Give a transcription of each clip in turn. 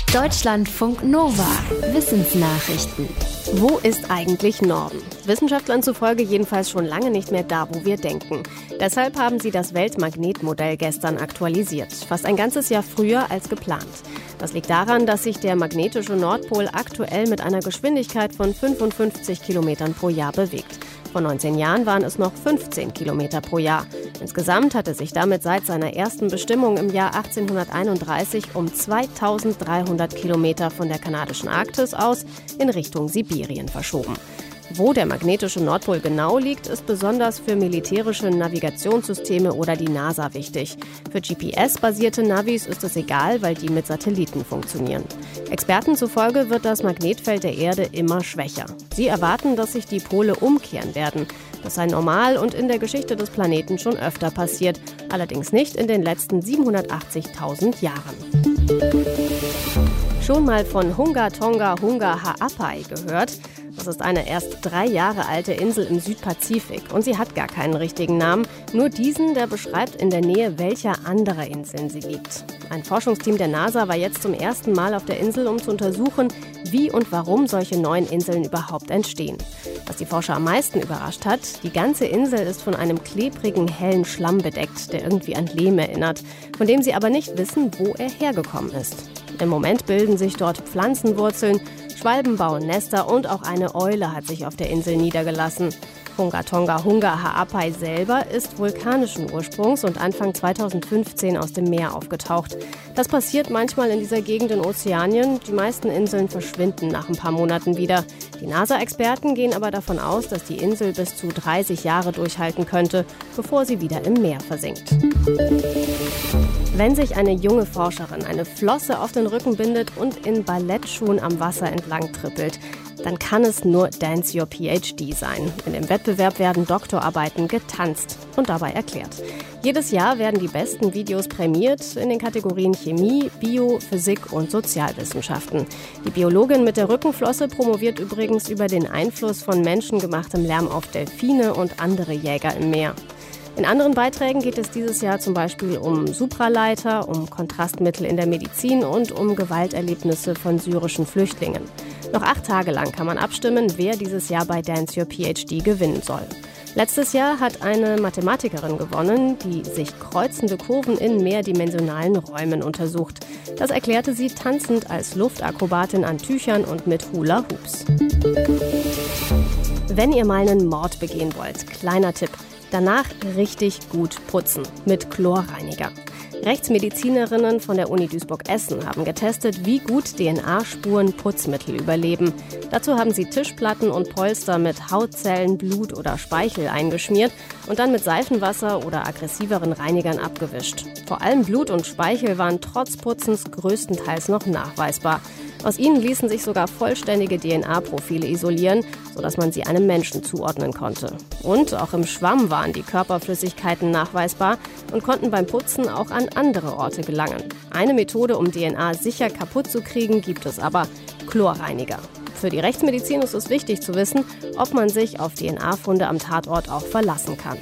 Deutschlandfunk Nova. Wissensnachrichten. Wo ist eigentlich Norden? Wissenschaftlern zufolge jedenfalls schon lange nicht mehr da, wo wir denken. Deshalb haben sie das Weltmagnetmodell gestern aktualisiert. Fast ein ganzes Jahr früher als geplant. Das liegt daran, dass sich der magnetische Nordpol aktuell mit einer Geschwindigkeit von 55 Kilometern pro Jahr bewegt. Vor 19 Jahren waren es noch 15 Kilometer pro Jahr. Insgesamt hatte sich damit seit seiner ersten Bestimmung im Jahr 1831 um 2300 Kilometer von der kanadischen Arktis aus in Richtung Sibirien verschoben. Wo der magnetische Nordpol genau liegt, ist besonders für militärische Navigationssysteme oder die NASA wichtig. Für GPS-basierte Navis ist es egal, weil die mit Satelliten funktionieren. Experten zufolge wird das Magnetfeld der Erde immer schwächer. Sie erwarten, dass sich die Pole umkehren werden. Das sei normal und in der Geschichte des Planeten schon öfter passiert, allerdings nicht in den letzten 780.000 Jahren. Schon mal von Hunga Tonga Hunga Ha'apai gehört? Das ist eine erst 3 Jahre alte Insel im Südpazifik und sie hat gar keinen richtigen Namen. Nur diesen, der beschreibt in der Nähe, welcher anderer Inseln sie liegt. Ein Forschungsteam der NASA war jetzt zum ersten Mal auf der Insel, um zu untersuchen, wie und warum solche neuen Inseln überhaupt entstehen. Was die Forscher am meisten überrascht hat, die ganze Insel ist von einem klebrigen, hellen Schlamm bedeckt, der irgendwie an Lehm erinnert, von dem sie aber nicht wissen, wo er hergekommen ist. Im Moment bilden sich dort Pflanzenwurzeln, Schwalben bauen Nester und auch eine Eule hat sich auf der Insel niedergelassen. Hunga Tonga Hunga Ha'apai selber ist vulkanischen Ursprungs und Anfang 2015 aus dem Meer aufgetaucht. Das passiert manchmal in dieser Gegend in Ozeanien. Die meisten Inseln verschwinden nach ein paar Monaten wieder. Die NASA-Experten gehen aber davon aus, dass die Insel bis zu 30 Jahre durchhalten könnte, bevor sie wieder im Meer versinkt. Wenn sich eine junge Forscherin eine Flosse auf den Rücken bindet und in Ballettschuhen am Wasser entlang trippelt, dann kann es nur Dance Your PhD sein. In dem Wettbewerb werden Doktorarbeiten getanzt und dabei erklärt. Jedes Jahr werden die besten Videos prämiert in den Kategorien Chemie, Bio, Physik und Sozialwissenschaften. Die Biologin mit der Rückenflosse promoviert übrigens über den Einfluss von menschengemachtem Lärm auf Delfine und andere Jäger im Meer. In anderen Beiträgen geht es dieses Jahr zum Beispiel um Supraleiter, um Kontrastmittel in der Medizin und um Gewalterlebnisse von syrischen Flüchtlingen. Noch 8 Tage lang kann man abstimmen, wer dieses Jahr bei Dance Your PhD gewinnen soll. Letztes Jahr hat eine Mathematikerin gewonnen, die sich kreuzende Kurven in mehrdimensionalen Räumen untersucht. Das erklärte sie tanzend als Luftakrobatin an Tüchern und mit Hula-Hoops. Wenn ihr mal einen Mord begehen wollt, kleiner Tipp: danach richtig gut putzen mit Chlorreiniger. Rechtsmedizinerinnen von der Uni Duisburg-Essen haben getestet, wie gut DNA-Spuren Putzmittel überleben. Dazu haben sie Tischplatten und Polster mit Hautzellen, Blut oder Speichel eingeschmiert und dann mit Seifenwasser oder aggressiveren Reinigern abgewischt. Vor allem Blut und Speichel waren trotz Putzens größtenteils noch nachweisbar. Aus ihnen ließen sich sogar vollständige DNA-Profile isolieren, sodass man sie einem Menschen zuordnen konnte. Und auch im Schwamm waren die Körperflüssigkeiten nachweisbar und konnten beim Putzen auch an andere Orte gelangen. Eine Methode, um DNA sicher kaputt zu kriegen, gibt es aber: Chlorreiniger. Für die Rechtsmedizin ist es wichtig zu wissen, ob man sich auf DNA-Funde am Tatort auch verlassen kann.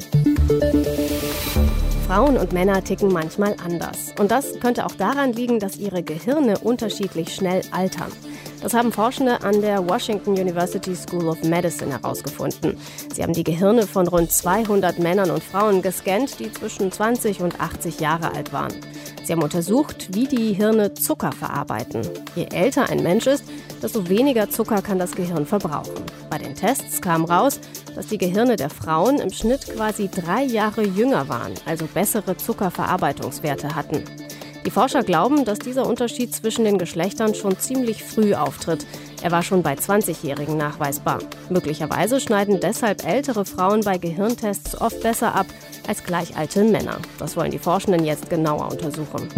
Frauen und Männer ticken manchmal anders. Und das könnte auch daran liegen, dass ihre Gehirne unterschiedlich schnell altern. Das haben Forschende an der Washington University School of Medicine herausgefunden. Sie haben die Gehirne von rund 200 Männern und Frauen gescannt, die zwischen 20 und 80 Jahre alt waren. Sie haben untersucht, wie die Hirne Zucker verarbeiten. Je älter ein Mensch ist, desto weniger Zucker kann das Gehirn verbrauchen. Bei den Tests kam raus, dass die Gehirne der Frauen im Schnitt quasi 3 Jahre jünger waren, also bessere Zuckerverarbeitungswerte hatten. Die Forscher glauben, dass dieser Unterschied zwischen den Geschlechtern schon ziemlich früh auftritt. Er war schon bei 20-Jährigen nachweisbar. Möglicherweise schneiden deshalb ältere Frauen bei Gehirntests oft besser ab als gleich alte Männer. Das wollen die Forschenden jetzt genauer untersuchen.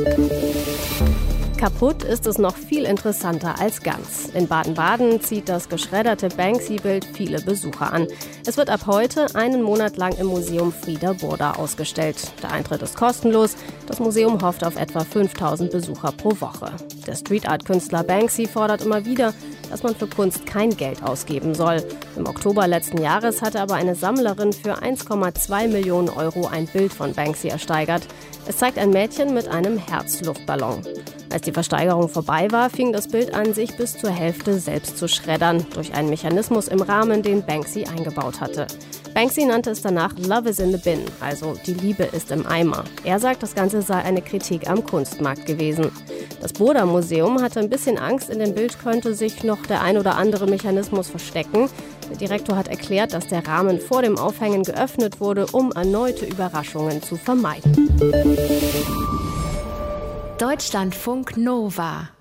Kaputt ist es noch viel interessanter als ganz. In Baden-Baden zieht das geschredderte Banksy-Bild viele Besucher an. Es wird ab heute einen Monat lang im Museum Frieder Burda ausgestellt. Der Eintritt ist kostenlos. Das Museum hofft auf etwa 5.000 Besucher pro Woche. Der Street-Art-Künstler Banksy fordert immer wieder, dass man für Kunst kein Geld ausgeben soll. Im Oktober letzten Jahres hatte aber eine Sammlerin für 1,2 Millionen Euro ein Bild von Banksy ersteigert. Es zeigt ein Mädchen mit einem Herzluftballon. Als die Versteigerung vorbei war, fing das Bild an, sich bis zur Hälfte selbst zu schreddern, durch einen Mechanismus im Rahmen, den Banksy eingebaut hatte. Banksy nannte es danach Love is in the bin, also die Liebe ist im Eimer. Er sagt, das Ganze sei eine Kritik am Kunstmarkt gewesen. Das Burda-Museum hatte ein bisschen Angst, in dem Bild könnte sich noch der ein oder andere Mechanismus verstecken. Der Direktor hat erklärt, dass der Rahmen vor dem Aufhängen geöffnet wurde, um erneute Überraschungen zu vermeiden. Deutschlandfunk Nova